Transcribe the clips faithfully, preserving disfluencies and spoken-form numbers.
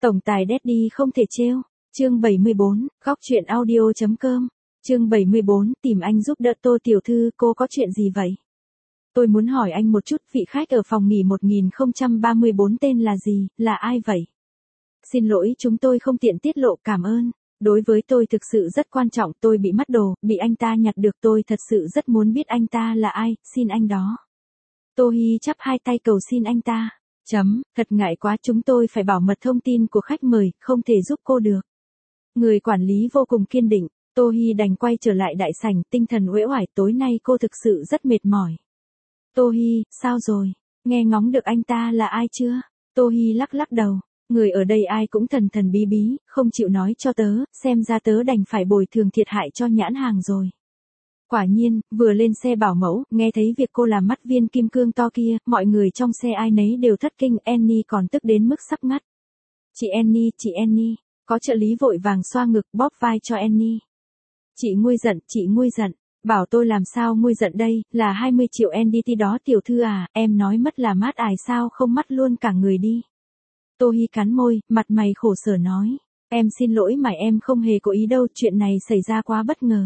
Tổng tài Daddy không thể trêu. Chương bảy mươi bốn, góc truyện audio.com. Chương bảy mươi bốn, tìm anh giúp đỡ Tô tiểu thư, cô có chuyện gì vậy? Tôi muốn hỏi anh một chút, vị khách ở phòng nghỉ một nghìn không trăm ba mươi bốn tên là gì, là ai vậy? Xin lỗi, chúng tôi không tiện tiết lộ, cảm ơn. Đối với tôi thực sự rất quan trọng, tôi bị mất đồ, bị anh ta nhặt được, tôi thật sự rất muốn biết anh ta là ai, xin anh đó. Tô Hi chắp hai tay cầu xin anh ta. Chấm, thật ngại quá, chúng tôi phải bảo mật thông tin của khách mời, không thể giúp cô được. Người quản lý vô cùng kiên định, Tô Hi đành quay trở lại đại sảnh, tinh thần uể oải, tối nay cô thực sự rất mệt mỏi. Tô Hi, sao rồi? Nghe ngóng được anh ta là ai chưa? Tô Hi lắc lắc đầu, người ở đây ai cũng thần thần bí bí, không chịu nói cho tớ, xem ra tớ đành phải bồi thường thiệt hại cho nhãn hàng rồi. Quả nhiên, vừa lên xe bảo mẫu, nghe thấy việc cô làm mắt viên kim cương to kia, mọi người trong xe ai nấy đều thất kinh, Annie còn tức đến mức sắp ngắt. Chị Annie, chị Annie, có trợ lý vội vàng xoa ngực bóp vai cho Annie. Chị nguôi giận, chị nguôi giận, bảo tôi làm sao nguôi giận đây, là hai mươi triệu en đê tê đó tiểu thư à, em nói mất là mát ải sao không mắt luôn cả người đi. Tô Hi cắn môi, mặt mày khổ sở nói, em xin lỗi mà em không hề có ý đâu, chuyện này xảy ra quá bất ngờ.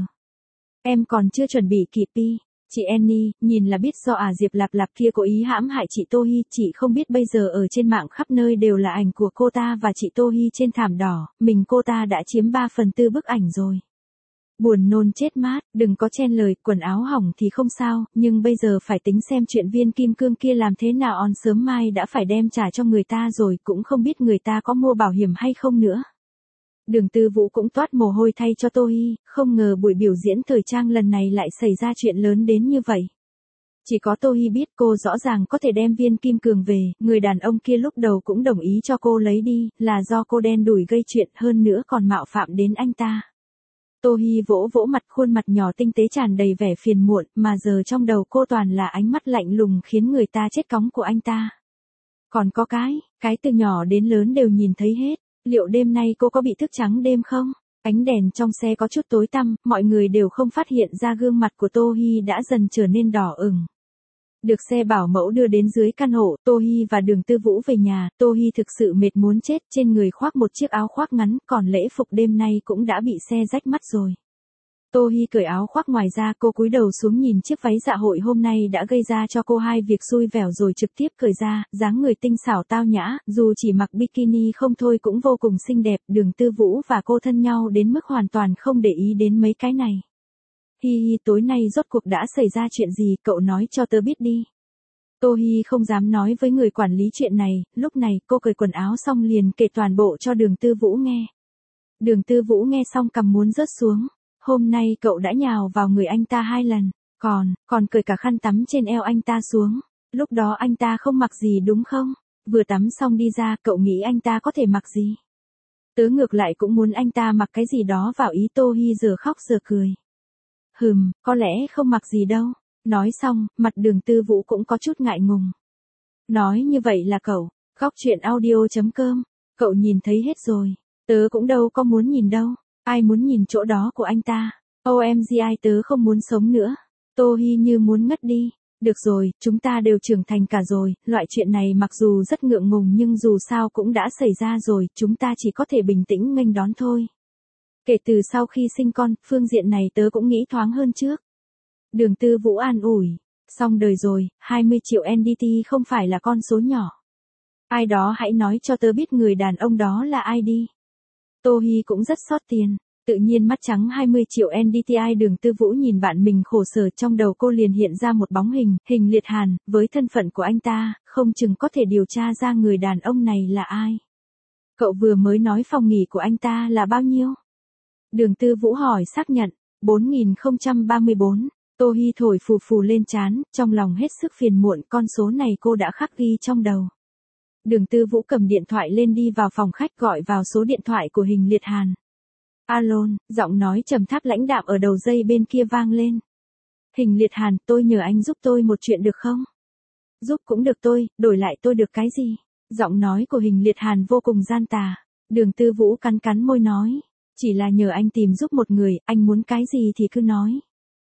Em còn chưa chuẩn bị kịp đi. Chị Annie, nhìn là biết do à Diệp Lạp Lạp kia cố ý hãm hại chị Tô Hi, chị không biết bây giờ ở trên mạng khắp nơi đều là ảnh của cô ta và chị Tô Hi trên thảm đỏ, mình cô ta đã chiếm ba phần tư bức ảnh rồi. Buồn nôn chết mát, đừng có chen lời, quần áo hỏng thì không sao, nhưng bây giờ phải tính xem chuyện viên kim cương kia làm thế nào, on sớm mai đã phải đem trả cho người ta rồi, cũng không biết người ta có mua bảo hiểm hay không nữa. Đường Tư Vũ cũng toát mồ hôi thay cho Tô Hi, không ngờ buổi biểu diễn thời trang lần này lại xảy ra chuyện lớn đến như vậy. Chỉ có Tô Hi biết cô rõ ràng có thể đem viên kim cương về, người đàn ông kia lúc đầu cũng đồng ý cho cô lấy đi, là do cô đen đủi gây chuyện, hơn nữa còn mạo phạm đến anh ta. Tô Hi vỗ vỗ mặt, khuôn mặt nhỏ tinh tế tràn đầy vẻ phiền muộn, mà giờ trong đầu cô toàn là ánh mắt lạnh lùng khiến người ta chết cóng của anh ta. Còn có cái, cái từ nhỏ đến lớn đều nhìn thấy hết. Liệu đêm nay cô có bị thức trắng đêm không? Ánh đèn trong xe có chút tối tăm, mọi người đều không phát hiện ra gương mặt của Tô Hi đã dần trở nên đỏ ửng. Được xe bảo mẫu đưa đến dưới căn hộ, Tô Hi và Đường Tư Vũ về nhà, Tô Hi thực sự mệt muốn chết, trên người khoác một chiếc áo khoác ngắn, còn lễ phục đêm nay cũng đã bị xe rách mắt rồi. Tô Hi cởi áo khoác ngoài ra, cô cúi đầu xuống nhìn chiếc váy dạ hội hôm nay đã gây ra cho cô hai việc xui vẻo rồi trực tiếp cởi ra, dáng người tinh xảo tao nhã, dù chỉ mặc bikini không thôi cũng vô cùng xinh đẹp, Đường Tư Vũ và cô thân nhau đến mức hoàn toàn không để ý đến mấy cái này. Hi hi, tối nay rốt cuộc đã xảy ra chuyện gì, cậu nói cho tớ biết đi. Tô Hi không dám nói với người quản lý chuyện này, lúc này cô cởi quần áo xong liền kể toàn bộ cho Đường Tư Vũ nghe. Đường Tư Vũ nghe xong cằm muốn rớt xuống. Hôm nay cậu đã nhào vào người anh ta hai lần, còn, còn cởi cả khăn tắm trên eo anh ta xuống. Lúc đó anh ta không mặc gì đúng không? Vừa tắm xong đi ra, cậu nghĩ anh ta có thể mặc gì? Tớ ngược lại cũng muốn anh ta mặc cái gì đó vào ý. Tô Hi giờ khóc giờ cười. Hừm, có lẽ không mặc gì đâu. Nói xong, mặt Đường Tư Vũ cũng có chút ngại ngùng. Nói như vậy là cậu, góc truyện audio.com, cậu nhìn thấy hết rồi. Tớ cũng đâu có muốn nhìn đâu. Ai muốn nhìn chỗ đó của anh ta? ô em giê ai tớ không muốn sống nữa. Tô Hi như muốn ngất đi. Được rồi, chúng ta đều trưởng thành cả rồi, loại chuyện này mặc dù rất ngượng ngùng nhưng dù sao cũng đã xảy ra rồi, chúng ta chỉ có thể bình tĩnh nghênh đón thôi. Kể từ sau khi sinh con, phương diện này tớ cũng nghĩ thoáng hơn trước. Đường Tư Vũ an ủi. Xong đời rồi, hai mươi triệu en đê tê không phải là con số nhỏ. Ai đó hãy nói cho tớ biết người đàn ông đó là ai đi. Tô Hi cũng rất xót tiền, tự nhiên mắt trắng hai mươi triệu en đê tê. Đường Tư Vũ nhìn bạn mình khổ sở, trong đầu cô liền hiện ra một bóng hình, Hình Liệt Hàn, với thân phận của anh ta, không chừng có thể điều tra ra người đàn ông này là ai. Cậu vừa mới nói phòng nghỉ của anh ta là bao nhiêu? Đường Tư Vũ hỏi xác nhận, bốn nghìn không trăm ba mươi bốn. Tô Hi thổi phù phù lên trán, trong lòng hết sức phiền muộn, con số này cô đã khắc ghi trong đầu. Đường Tư Vũ cầm điện thoại lên đi vào phòng khách gọi vào số điện thoại của Hình Liệt Hàn. Alo, giọng nói trầm thấp lãnh đạm ở đầu dây bên kia vang lên. Hình Liệt Hàn, tôi nhờ anh giúp tôi một chuyện được không? Giúp cũng được, tôi, đổi lại tôi được cái gì? Giọng nói của Hình Liệt Hàn vô cùng gian tà. Đường Tư Vũ cắn cắn môi nói. Chỉ là nhờ anh tìm giúp một người, anh muốn cái gì thì cứ nói.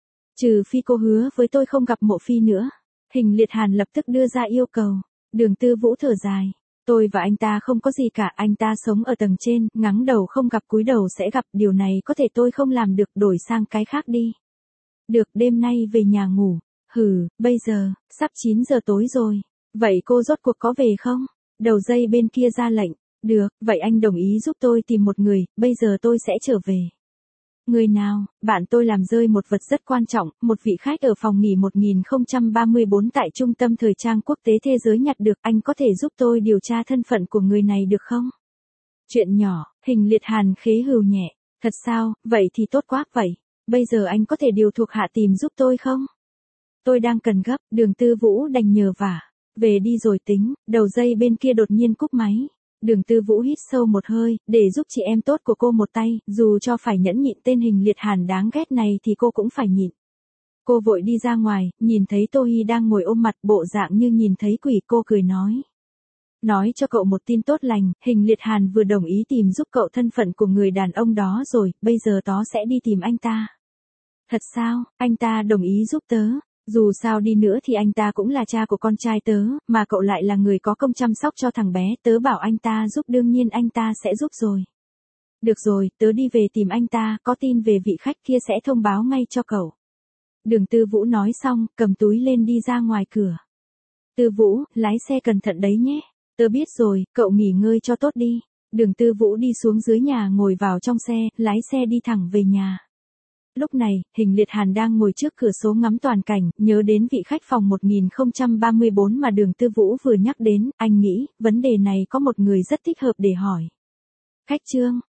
Trừ phi cô hứa với tôi không gặp Mộ Phi nữa. Hình Liệt Hàn lập tức đưa ra yêu cầu. Đường Tư Vũ thở dài. Tôi và anh ta không có gì cả, anh ta sống ở tầng trên, ngắng đầu không gặp cúi đầu sẽ gặp, điều này có thể tôi không làm được, đổi sang cái khác đi. Được, đêm nay về nhà ngủ. Hừ, bây giờ, sắp chín giờ tối rồi. Vậy cô rốt cuộc có về không? Đầu dây bên kia ra lệnh. Được, vậy anh đồng ý giúp tôi tìm một người, bây giờ tôi sẽ trở về. Người nào? Bạn tôi làm rơi một vật rất quan trọng, một vị khách ở phòng nghỉ một nghìn không trăm ba mươi bốn tại Trung tâm Thời trang Quốc tế Thế giới nhặt được, anh có thể giúp tôi điều tra thân phận của người này được không? Chuyện nhỏ, Hình Liệt Hàn khế hừu nhẹ. Thật sao, vậy thì tốt quá, vậy. Bây giờ anh có thể điều thuộc hạ tìm giúp tôi không? Tôi đang cần gấp, Đường Tư Vũ đành nhờ vả. Về đi rồi tính, đầu dây bên kia đột nhiên cúp máy. Đường Tư Vũ hít sâu một hơi, để giúp chị em tốt của cô một tay, dù cho phải nhẫn nhịn tên Hình Liệt Hàn đáng ghét này thì cô cũng phải nhịn. Cô vội đi ra ngoài, nhìn thấy Tô Hi đang ngồi ôm mặt, bộ dạng như nhìn thấy quỷ, cô cười nói. Nói cho cậu một tin tốt lành, Hình Liệt Hàn vừa đồng ý tìm giúp cậu thân phận của người đàn ông đó rồi, bây giờ tớ sẽ đi tìm anh ta. Thật sao, anh ta đồng ý giúp tớ? Dù sao đi nữa thì anh ta cũng là cha của con trai tớ, mà cậu lại là người có công chăm sóc cho thằng bé, tớ bảo anh ta giúp đương nhiên anh ta sẽ giúp rồi. Được rồi, tớ đi về tìm anh ta, có tin về vị khách kia sẽ thông báo ngay cho cậu. Đường Tư Vũ nói xong, cầm túi lên đi ra ngoài cửa. Tư Vũ, lái xe cẩn thận đấy nhé. Tớ biết rồi, cậu nghỉ ngơi cho tốt đi. Đường Tư Vũ đi xuống dưới nhà ngồi vào trong xe, lái xe đi thẳng về nhà. Lúc này, Hình Liệt Hàn đang ngồi trước cửa sổ ngắm toàn cảnh, nhớ đến vị khách phòng một nghìn không trăm ba mươi bốn mà Đường Tư Vũ vừa nhắc đến, anh nghĩ, vấn đề này có một người rất thích hợp để hỏi. Khách Trương,